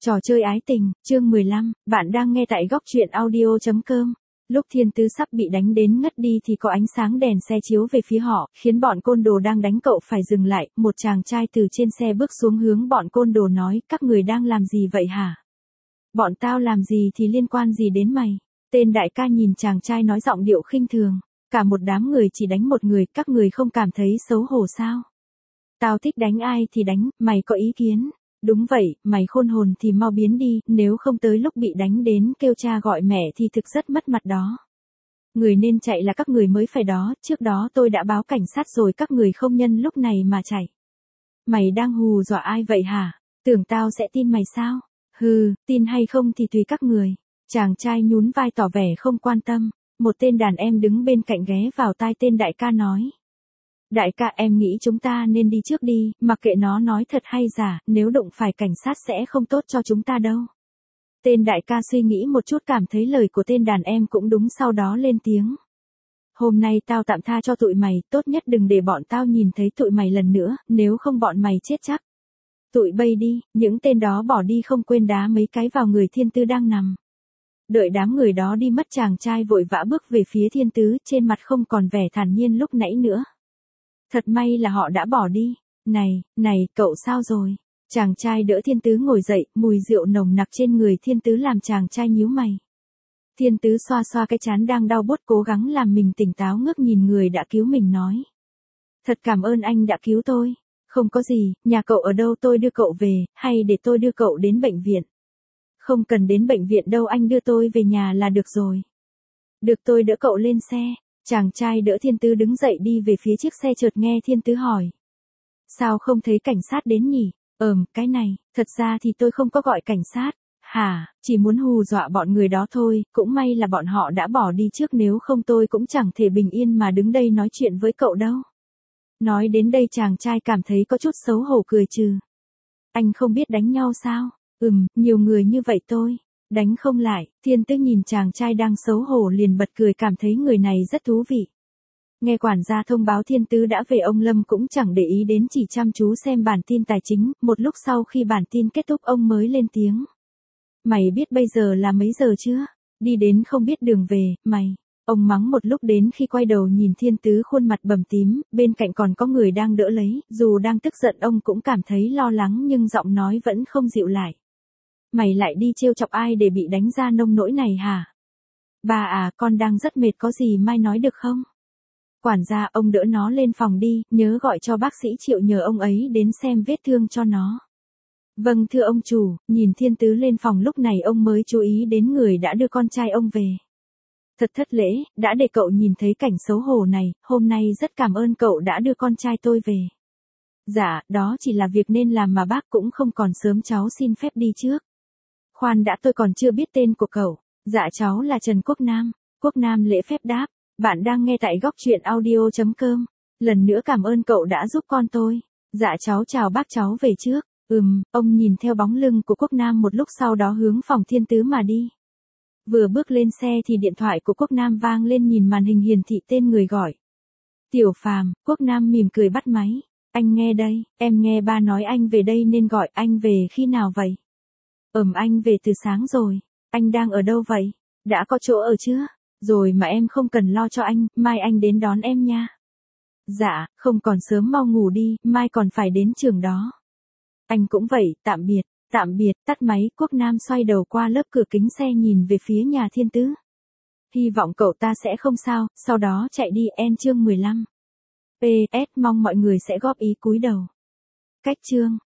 Trò chơi ái tình, chương 15, bạn đang nghe tại góc truyện audio.com. Lúc Thiên Tứ sắp bị đánh đến ngất đi thì có ánh sáng đèn xe chiếu về phía họ, khiến bọn côn đồ đang đánh cậu phải dừng lại. Một chàng trai từ trên xe bước xuống hướng bọn côn đồ nói, các người đang làm gì vậy hả? Bọn tao làm gì thì liên quan gì đến mày? Tên đại ca nhìn chàng trai nói giọng điệu khinh thường. Cả một đám người chỉ đánh một người, các người không cảm thấy xấu hổ sao? Tao thích đánh ai thì đánh, mày có ý kiến? Đúng vậy, mày khôn hồn thì mau biến đi, nếu không tới lúc bị đánh đến kêu cha gọi mẹ thì thực rất mất mặt đó. Người nên chạy là các người mới phải đó, trước đó tôi đã báo cảnh sát rồi, các người không nhân lúc này mà chạy. Mày đang hù dọa ai vậy hả? Tưởng tao sẽ tin mày sao? Hừ, tin hay không thì tùy các người. Chàng trai nhún vai tỏ vẻ không quan tâm, một tên đàn em đứng bên cạnh ghé vào tai tên đại ca nói. Đại ca, em nghĩ chúng ta nên đi trước đi, mặc kệ nó nói thật hay giả, nếu đụng phải cảnh sát sẽ không tốt cho chúng ta đâu. Tên đại ca suy nghĩ một chút, cảm thấy lời của tên đàn em cũng đúng, sau đó lên tiếng. Hôm nay tao tạm tha cho tụi mày, tốt nhất đừng để bọn tao nhìn thấy tụi mày lần nữa, nếu không bọn mày chết chắc. Tụi bay đi, những tên đó bỏ đi không quên đá mấy cái vào người Thiên Tứ đang nằm. Đợi đám người đó đi mất, chàng trai vội vã bước về phía Thiên Tứ, trên mặt không còn vẻ thản nhiên lúc nãy nữa. Thật may là họ đã bỏ đi. Này, cậu sao rồi? Chàng trai đỡ Thiên Tứ ngồi dậy, mùi rượu nồng nặc trên người Thiên Tứ làm chàng trai nhíu mày. Thiên Tứ xoa xoa cái trán đang đau buốt, cố gắng làm mình tỉnh táo, ngước nhìn người đã cứu mình nói. Thật cảm ơn anh đã cứu tôi. Không có gì, nhà cậu ở đâu tôi đưa cậu về, hay để tôi đưa cậu đến bệnh viện? Không cần đến bệnh viện đâu, anh đưa tôi về nhà là được rồi. Được, tôi đỡ cậu lên xe. Chàng trai đỡ Thiên Tứ đứng dậy đi về phía chiếc xe, chợt nghe Thiên Tứ hỏi. Sao không thấy cảnh sát đến nhỉ? Cái này, thật ra thì tôi không có gọi cảnh sát. Hả, chỉ muốn hù dọa bọn người đó thôi, cũng may là bọn họ đã bỏ đi trước, nếu không tôi cũng chẳng thể bình yên mà đứng đây nói chuyện với cậu đâu. Nói đến đây chàng trai cảm thấy có chút xấu hổ, cười trừ. Anh không biết đánh nhau sao? Nhiều người như vậy tôi đánh không lại. Thiên Tứ nhìn chàng trai đang xấu hổ liền bật cười, cảm thấy người này rất thú vị. Nghe quản gia thông báo Thiên Tứ đã về, ông Lâm cũng chẳng để ý đến, chỉ chăm chú xem bản tin tài chính. Một lúc sau khi bản tin kết thúc, ông mới lên tiếng. Mày biết bây giờ là mấy giờ chưa? Đi đến không biết đường về, mày. Ông mắng một lúc, đến khi quay đầu nhìn Thiên Tứ khuôn mặt bầm tím, bên cạnh còn có người đang đỡ lấy, dù đang tức giận ông cũng cảm thấy lo lắng nhưng giọng nói vẫn không dịu lại. Mày lại đi trêu chọc ai để bị đánh ra nông nỗi này hả? Bà à, con đang rất mệt, có gì mai nói được không? Quản gia, ông đỡ nó lên phòng đi, nhớ gọi cho bác sĩ Triệu nhờ ông ấy đến xem vết thương cho nó. Vâng thưa ông chủ. Nhìn Thiên Tứ lên phòng, lúc này ông mới chú ý đến người đã đưa con trai ông về. Thật thất lễ, đã để cậu nhìn thấy cảnh xấu hổ này, hôm nay rất cảm ơn cậu đã đưa con trai tôi về. Dạ, đó chỉ là việc nên làm mà bác, cũng không còn sớm, cháu xin phép đi trước. Khoan đã, tôi còn chưa biết tên của cậu. Dạ, cháu là Trần Quốc Nam. Quốc Nam lễ phép đáp. Bạn đang nghe tại góc truyện audio.com. Lần nữa cảm ơn cậu đã giúp con tôi. Dạ cháu chào bác, cháu về trước. Ông nhìn theo bóng lưng của Quốc Nam một lúc, sau đó hướng phòng Thiên Tứ mà đi. Vừa bước lên xe thì điện thoại của Quốc Nam vang lên, nhìn màn hình hiển thị tên người gọi. Tiểu Phàm. Quốc Nam mỉm cười bắt máy. Anh nghe đây, em nghe ba nói anh về đây nên gọi. Anh về khi nào vậy? Anh về từ sáng rồi. Anh đang ở đâu vậy? Đã có chỗ ở chưa? Rồi mà em không cần lo cho anh, mai anh đến đón em nha. Dạ, không còn sớm, mau ngủ đi, mai còn phải đến trường đó. Anh cũng vậy, tạm biệt, tắt máy. Quốc Nam xoay đầu qua lớp cửa kính xe nhìn về phía nhà Thiên Tứ. Hy vọng cậu ta sẽ không sao, sau đó chạy đi. Chương 15. PS, mong mọi người sẽ góp ý, cúi đầu. Cách chương.